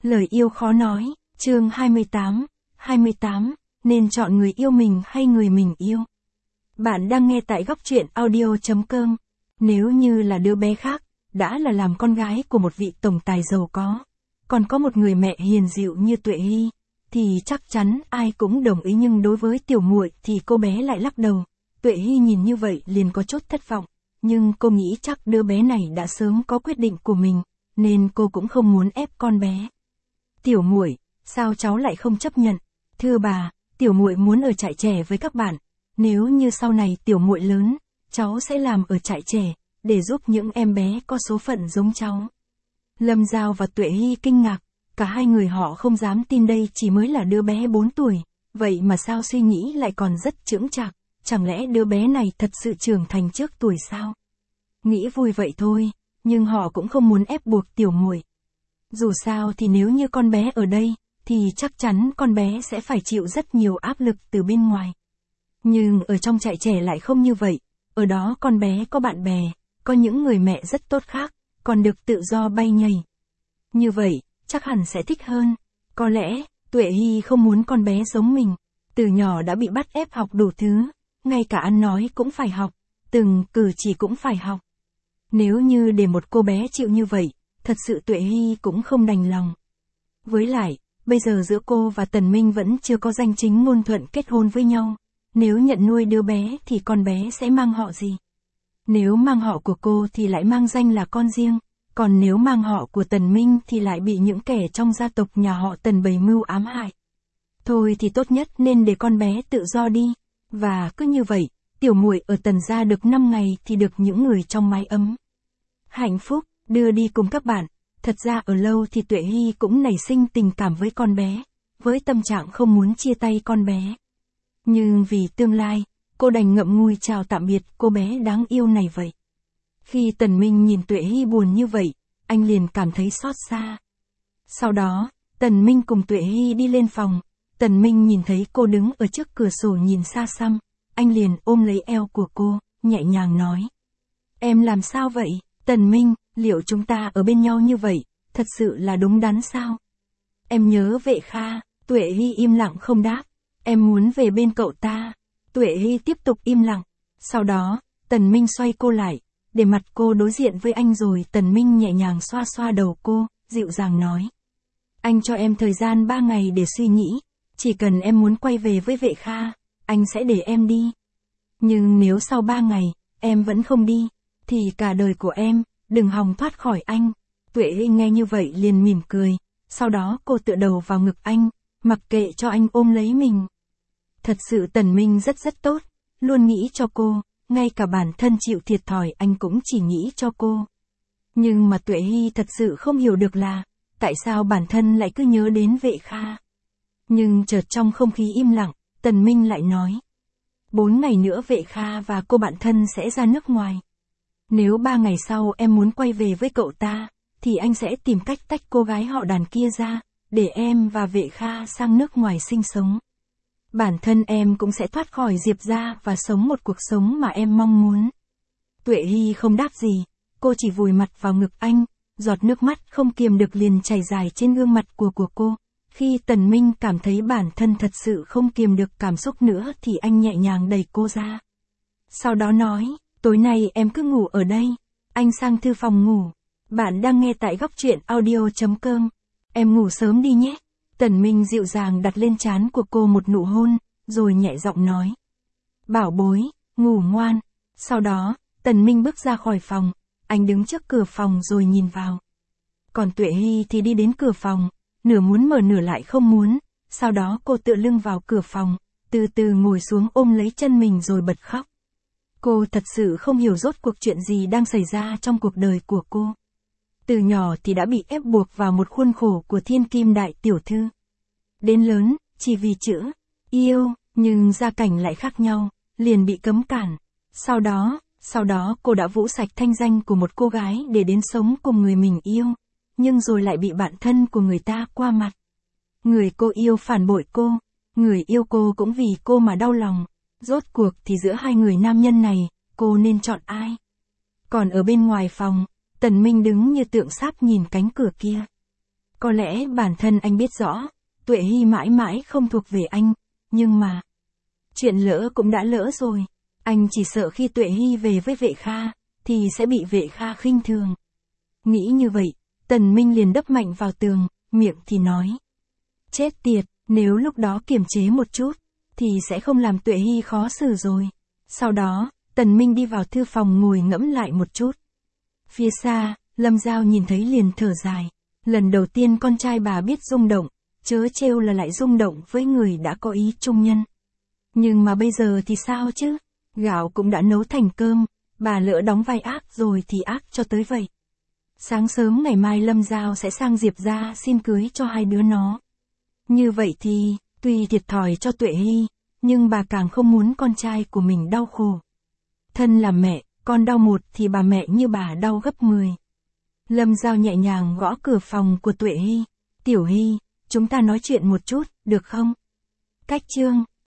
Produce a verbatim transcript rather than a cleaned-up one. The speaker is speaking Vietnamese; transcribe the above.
Lời yêu khó nói, chương hai mươi tám, hai mươi tám, nên chọn người yêu mình hay người mình yêu. Bạn đang nghe tại góc truyện audio chấm com. Nếu như là đứa bé khác, đã là làm con gái của một vị tổng tài giàu có, còn có một người mẹ hiền dịu như Tuệ Hy, thì chắc chắn ai cũng đồng ý, nhưng đối với tiểu muội thì cô bé lại lắc đầu. Tuệ Hy nhìn như vậy liền có chút thất vọng, nhưng cô nghĩ chắc đứa bé này đã sớm có quyết định của mình, nên cô cũng không muốn ép con bé. Tiểu muội, sao cháu lại không chấp nhận? Thưa bà, tiểu muội muốn ở trại trẻ với các bạn. Nếu như sau này tiểu muội lớn, cháu sẽ làm ở trại trẻ, để giúp những em bé có số phận giống cháu. Lâm Giao và Tuệ Hy kinh ngạc, cả hai người họ không dám tin đây chỉ mới là đứa bé bốn tuổi, vậy mà sao suy nghĩ lại còn rất chững chạc, chẳng lẽ đứa bé này thật sự trưởng thành trước tuổi sao? Nghĩ vui vậy thôi, nhưng họ cũng không muốn ép buộc tiểu muội. Dù sao thì nếu như con bé ở đây, thì chắc chắn con bé sẽ phải chịu rất nhiều áp lực từ bên ngoài. Nhưng ở trong trại trẻ lại không như vậy, ở đó con bé có bạn bè, có những người mẹ rất tốt khác, còn được tự do bay nhảy. Như vậy, chắc hẳn sẽ thích hơn. Có lẽ, Tuệ Hy không muốn con bé giống mình, từ nhỏ đã bị bắt ép học đủ thứ, ngay cả ăn nói cũng phải học, từng cử chỉ cũng phải học. Nếu như để một cô bé chịu như vậy, thật sự Tuệ Hy cũng không đành lòng. Với lại, bây giờ giữa cô và Tần Minh vẫn chưa có danh chính ngôn thuận kết hôn với nhau. Nếu nhận nuôi đứa bé thì con bé sẽ mang họ gì? Nếu mang họ của cô thì lại mang danh là con riêng, còn nếu mang họ của Tần Minh thì lại bị những kẻ trong gia tộc nhà họ Tần bày mưu ám hại. Thôi thì tốt nhất nên để con bé tự do đi. Và cứ như vậy, tiểu muội ở Tần gia được năm ngày thì được những người trong mái ấm hạnh phúc đưa đi cùng các bạn. Thật ra ở lâu thì Tuệ Hy cũng nảy sinh tình cảm với con bé, với tâm trạng không muốn chia tay con bé. Nhưng vì tương lai, cô đành ngậm ngùi chào tạm biệt cô bé đáng yêu này vậy. Khi Tần Minh nhìn Tuệ Hy buồn như vậy, anh liền cảm thấy xót xa. Sau đó, Tần Minh cùng Tuệ Hy đi lên phòng. Tần Minh nhìn thấy cô đứng ở trước cửa sổ nhìn xa xăm, anh liền ôm lấy eo của cô, nhẹ nhàng nói. Em làm sao vậy, Tần Minh, liệu chúng ta ở bên nhau như vậy, thật sự là đúng đắn sao? Em nhớ Vệ Kha. Tuệ Hy im lặng không đáp. Em muốn về bên cậu ta. Tuệ Hy tiếp tục im lặng. Sau đó, Tần Minh xoay cô lại, để mặt cô đối diện với anh rồi Tần Minh nhẹ nhàng xoa xoa đầu cô, dịu dàng nói. Anh cho em thời gian ba ngày để suy nghĩ, chỉ cần em muốn quay về với Vệ Kha, anh sẽ để em đi. Nhưng nếu sau ba ngày, em vẫn không đi, thì cả đời của em, đừng hòng thoát khỏi anh. Tuệ Hy nghe như vậy liền mỉm cười, sau đó cô tựa đầu vào ngực anh, mặc kệ cho anh ôm lấy mình. Thật sự Tần Minh rất rất tốt, luôn nghĩ cho cô, ngay cả bản thân chịu thiệt thòi anh cũng chỉ nghĩ cho cô. Nhưng mà Tuệ Hy thật sự không hiểu được là, tại sao bản thân lại cứ nhớ đến Vệ Kha. Nhưng chợt trong không khí im lặng, Tần Minh lại nói. Bốn ngày nữa Vệ Kha và cô bạn thân sẽ ra nước ngoài. Nếu ba ngày sau em muốn quay về với cậu ta, thì anh sẽ tìm cách tách cô gái họ Đàn kia ra, để em và Vệ Kha sang nước ngoài sinh sống. Bản thân em cũng sẽ thoát khỏi Diệp gia và sống một cuộc sống mà em mong muốn. Tuệ Hy không đáp gì, cô chỉ vùi mặt vào ngực anh, giọt nước mắt không kiềm được liền chảy dài trên gương mặt của của cô. Khi Tần Minh cảm thấy bản thân thật sự không kiềm được cảm xúc nữa thì anh nhẹ nhàng đẩy cô ra. Sau đó nói, tối nay em cứ ngủ ở đây, anh sang thư phòng ngủ. Bạn đang nghe tại góc truyện audio chấm com. Em ngủ sớm đi nhé. Tần Minh dịu dàng đặt lên trán của cô một nụ hôn, rồi nhẹ giọng nói. Bảo bối, ngủ ngoan. Sau đó, Tần Minh bước ra khỏi phòng, anh đứng trước cửa phòng rồi nhìn vào. Còn Tuệ Hy thì đi đến cửa phòng, nửa muốn mở nửa lại không muốn, sau đó cô tựa lưng vào cửa phòng, từ từ ngồi xuống ôm lấy chân mình rồi bật khóc. Cô thật sự không hiểu rốt cuộc chuyện gì đang xảy ra trong cuộc đời của cô. Từ nhỏ thì đã bị ép buộc vào một khuôn khổ của thiên kim đại tiểu thư. Đến lớn, chỉ vì chữ yêu, nhưng gia cảnh lại khác nhau, liền bị cấm cản. Sau đó, sau đó cô đã vũ sạch thanh danh của một cô gái để đến sống cùng người mình yêu, nhưng rồi lại bị bạn thân của người ta qua mặt. Người cô yêu phản bội cô, người yêu cô cũng vì cô mà đau lòng. Rốt cuộc thì giữa hai người nam nhân này, cô nên chọn ai? Còn ở bên ngoài phòng, Tần Minh đứng như tượng sáp nhìn cánh cửa kia. Có lẽ bản thân anh biết rõ, Tuệ Hy mãi mãi không thuộc về anh, nhưng mà... Chuyện lỡ cũng đã lỡ rồi. Anh chỉ sợ khi Tuệ Hy về với Vệ Kha, thì sẽ bị Vệ Kha khinh thường. Nghĩ như vậy, Tần Minh liền đập mạnh vào tường, miệng thì nói. Chết tiệt, nếu lúc đó kiềm chế một chút, thì sẽ không làm Tuệ Hy khó xử rồi. Sau đó, Tần Minh đi vào thư phòng ngồi ngẫm lại một chút. Phía xa, Lâm Giao nhìn thấy liền thở dài. Lần đầu tiên con trai bà biết rung động, chớ trêu là lại rung động với người đã có ý trung nhân. Nhưng mà bây giờ thì sao chứ? Gạo cũng đã nấu thành cơm, bà lỡ đóng vai ác rồi thì ác cho tới vậy. Sáng sớm ngày mai Lâm Giao sẽ sang Diệp gia xin cưới cho hai đứa nó. Như vậy thì, tuy thiệt thòi cho Tuệ Hy, nhưng bà càng không muốn con trai của mình đau khổ. Thân là mẹ, con đau một thì bà mẹ như bà đau gấp mười. Lâm Giao nhẹ nhàng gõ cửa phòng của Tuệ Hy. Tiểu Hy, chúng ta nói chuyện một chút, được không? Cách chương